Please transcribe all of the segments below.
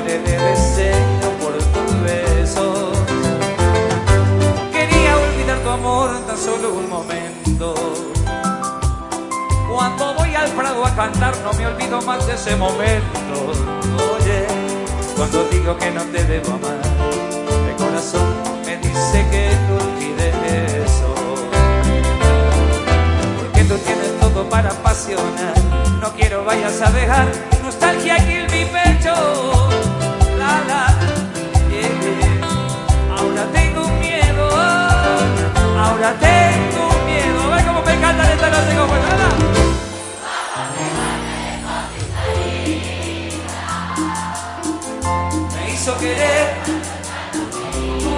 muere de deseo por tus besos. Quería olvidar tu amor tan solo un momento. Cuando voy al Prado a cantar no me olvido más de ese momento. Oye, cuando digo que no te debo amar, el corazón me dice que no olvides eso. Porque tú tienes todo para apasionar. No quiero vayas a dejar nostalgia aquí en mi pecho. La, la, yeah, yeah. Ahora tengo miedo, ahora tengo miedo. A ver cómo me encanta esta noche como nada. Me hizo querer, tu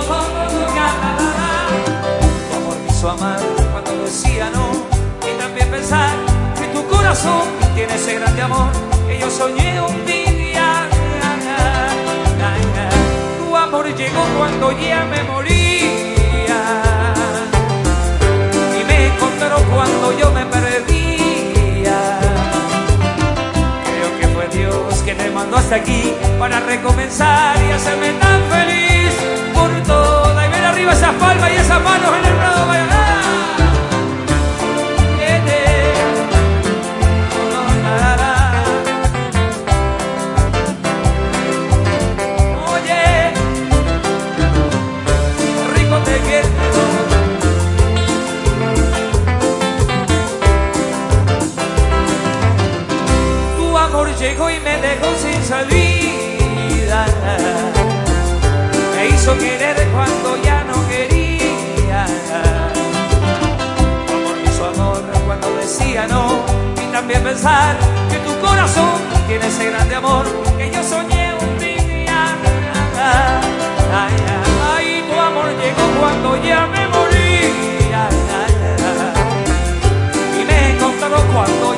amor me hizo amar cuando decía no, y también pensar que tu corazón tiene ese grande amor que yo soñé un día. Tu amor llegó cuando ya me moría y me encontró cuando yo me perdía. Creo que fue Dios que me mandó hasta aquí para recomenzar y hacerme tan feliz por toda. Y ver arriba esas palmas y esas manos en el Prado. Llegó y me dejó sin salida, me hizo querer cuando ya no quería. Tu amor me hizo amor cuando decía no, y también pensar que tu corazón tiene ese grande amor que yo soñé un día. Ay, tu amor llegó cuando ya me moría y me encontró cuando